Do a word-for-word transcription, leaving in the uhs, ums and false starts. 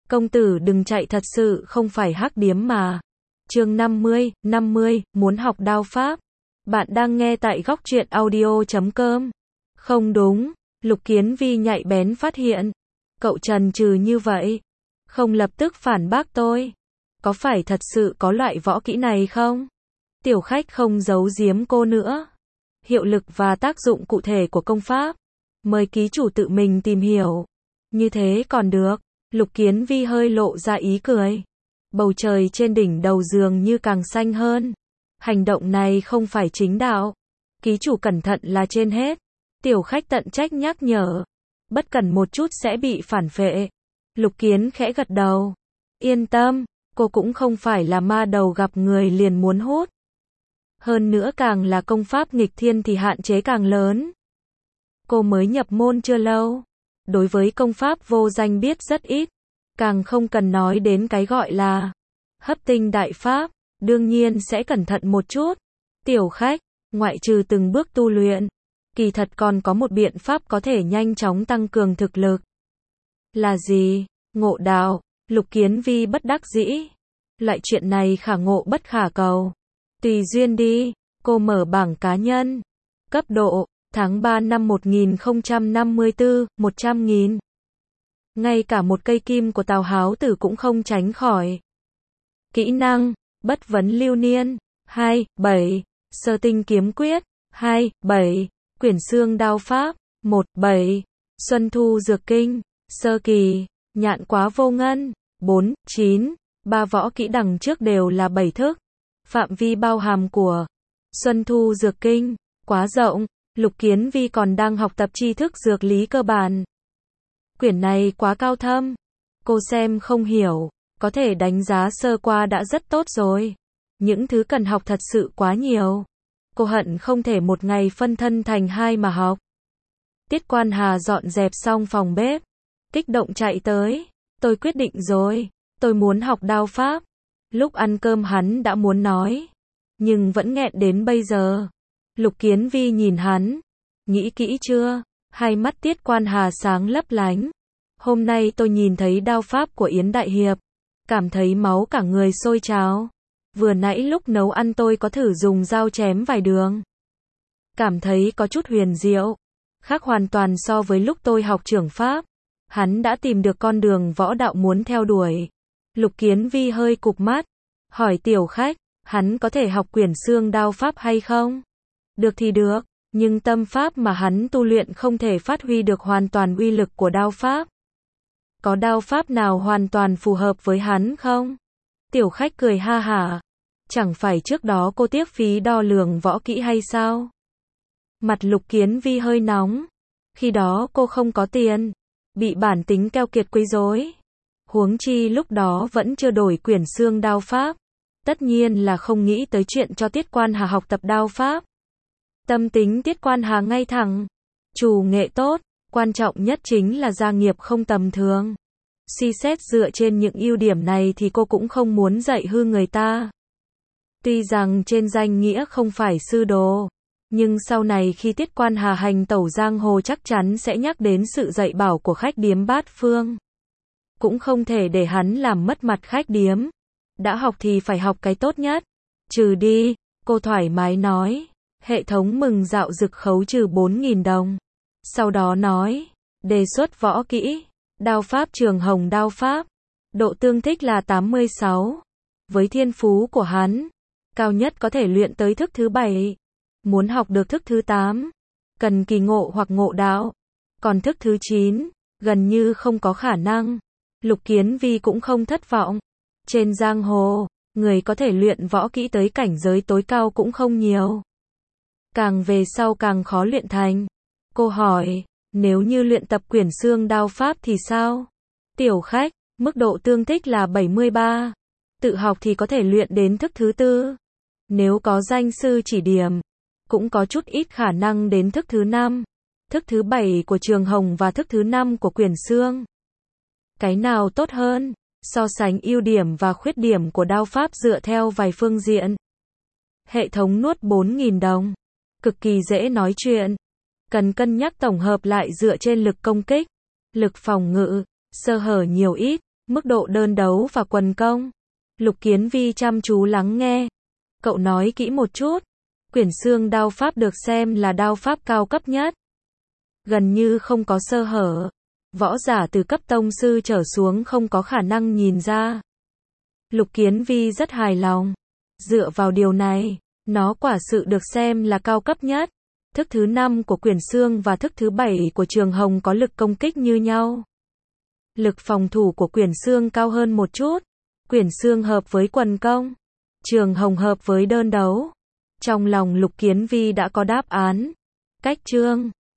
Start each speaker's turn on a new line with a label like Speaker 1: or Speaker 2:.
Speaker 1: Công tử đừng chạy, thật sự không phải hắc điếm mà. Chương năm mươi, năm mươi, muốn học đao pháp. Bạn đang nghe tại góc truyện audio chấm com. Không đúng, Lục Kiến Vi nhạy bén phát hiện. Cậu chần chừ như vậy, không lập tức phản bác tôi. Có phải thật sự có loại võ kỹ này không? Tiểu khách không giấu giếm cô nữa. Hiệu lực và tác dụng cụ thể của công pháp, mời ký chủ tự mình tìm hiểu. Như thế còn được. Lục Kiến Vi hơi lộ ra ý cười. Bầu trời trên đỉnh đầu dường như càng xanh hơn. Hành động này không phải chính đạo. Ký chủ cẩn thận là trên hết. Tiểu khách tận trách nhắc nhở. Bất cẩn một chút sẽ bị phản phệ. Lục Kiến khẽ gật đầu. Yên tâm, cô cũng không phải là ma đầu gặp người liền muốn hút. Hơn nữa càng là công pháp nghịch thiên thì hạn chế càng lớn. Cô mới nhập môn chưa lâu. Đối với công pháp vô danh biết rất ít. Càng không cần nói đến cái gọi là hấp tinh đại pháp. Đương nhiên sẽ cẩn thận một chút. Tiểu khách, ngoại trừ từng bước tu luyện, kỳ thật còn có một biện pháp có thể nhanh chóng tăng cường thực lực. Là gì? Ngộ đạo. Lục Kiến Vi bất đắc dĩ. Loại chuyện này khả ngộ bất khả cầu. Tùy duyên đi. Cô mở bảng cá nhân. Cấp độ, tháng ba năm một nghìn không trăm năm mươi tư, một trăm nghìn. Ngay cả một cây kim của Tào Háo Tử cũng không tránh khỏi. Kỹ năng, bất vấn lưu niên, hai, bảy, sơ tinh kiếm quyết, hai, bảy, quyển xương đao pháp, một, bảy, xuân thu dược kinh, sơ kỳ, nhạn quá vô ngân, bốn, chín, ba võ kỹ đằng trước đều là bảy thức. Phạm vi bao hàm của xuân thu dược kinh, quá rộng. Lục Kiến Vi còn đang học tập tri thức dược lý cơ bản. Quyển này quá cao thâm. Cô xem không hiểu, có thể đánh giá sơ qua đã rất tốt rồi. Những thứ cần học thật sự quá nhiều. Cô hận không thể một ngày phân thân thành hai mà học. Tiết Quan Hà dọn dẹp xong phòng bếp, kích động chạy tới. Tôi quyết định rồi, tôi muốn học đao pháp. Lúc ăn cơm hắn đã muốn nói, nhưng vẫn nghẹn đến bây giờ. Lục Kiến Vi nhìn hắn. Nghĩ kỹ chưa? Hai mắt Tiết Quan Hà sáng lấp lánh. Hôm nay tôi nhìn thấy đao pháp của Yến Đại Hiệp, cảm thấy máu cả người sôi trào. Vừa nãy lúc nấu ăn tôi có thử dùng dao chém vài đường. Cảm thấy có chút huyền diệu. Khác hoàn toàn so với lúc tôi học trưởng pháp. Hắn đã tìm được con đường võ đạo muốn theo đuổi. Lục Kiến Vi hơi cụp mắt. Hỏi tiểu khách, hắn có thể học quyển xương đao pháp hay không? Được thì được, nhưng tâm pháp mà hắn tu luyện không thể phát huy được hoàn toàn uy lực của đao pháp. Có đao pháp nào hoàn toàn phù hợp với hắn không? Tiểu khách cười ha hả. Chẳng phải trước đó cô tiếc phí đo lường võ kỹ hay sao? Mặt Lục Kiến Vi hơi nóng. Khi đó cô không có tiền, bị bản tính keo kiệt quấy rối. Huống chi lúc đó vẫn chưa đổi quyển xương đao pháp. Tất nhiên là không nghĩ tới chuyện cho Tiết Quan Hà học tập đao pháp. Tâm tính Tiết Quan Hà ngay thẳng. Chủ nghệ tốt, quan trọng nhất chính là gia nghiệp không tầm thường. Suy xét dựa trên những ưu điểm này thì cô cũng không muốn dạy hư người ta. Tuy rằng trên danh nghĩa không phải sư đồ, nhưng sau này khi Tiết Quan Hà hành tẩu giang hồ chắc chắn sẽ nhắc đến sự dạy bảo của khách điếm Bát Phương. Cũng không thể để hắn làm mất mặt khách điếm. Đã học thì phải học cái tốt nhất. Trừ đi, cô thoải mái nói. Hệ thống mừng dạo dực khấu trừ bốn nghìn đồng. Sau đó nói, đề xuất võ kỹ, đao pháp Trường Hồng đao pháp. Độ tương thích là tám mươi sáu. Với thiên phú của hắn, cao nhất có thể luyện tới thức thứ bảy. Muốn học được thức thứ tám, cần kỳ ngộ hoặc ngộ đạo. Còn thức thứ chín, gần như không có khả năng. Lục Kiến Vi cũng không thất vọng. Trên giang hồ, người có thể luyện võ kỹ tới cảnh giới tối cao cũng không nhiều. Càng về sau càng khó luyện thành. Cô hỏi, nếu như luyện tập quyển xương đao pháp thì sao? Tiểu khách, mức độ tương thích là bảy mươi ba. Tự học thì có thể luyện đến thức thứ tư. Nếu có danh sư chỉ điểm, cũng có chút ít khả năng đến thức thứ năm. Thức thứ bảy của Trường Hồng và thức thứ năm của quyển xương. Cái nào tốt hơn? So sánh ưu điểm và khuyết điểm của đao pháp dựa theo vài phương diện. Hệ thống nuốt bốn nghìn đồng. Cực kỳ dễ nói chuyện. Cần cân nhắc tổng hợp lại dựa trên lực công kích, lực phòng ngự, sơ hở nhiều ít, Mức độ đơn đấu và quần công. Lục Kiến Vi chăm chú lắng nghe. Cậu nói kỹ một chút. Quyển xương đao pháp được xem là đao pháp cao cấp nhất. Gần như không có sơ hở. Võ giả từ cấp tông sư trở xuống không có khả năng nhìn ra. Lục Kiến Vi rất hài lòng. Dựa vào điều này, nó quả sự được xem là cao cấp nhất. Thức thứ năm của Quyển xương và thức thứ bảy của Trường Hồng có lực công kích như nhau. Lực phòng thủ của Quyển xương cao hơn một chút. Quyển xương hợp với quần công. Trường Hồng hợp với đơn đấu. Trong lòng Lục Kiến Vi đã có đáp án. Cách chương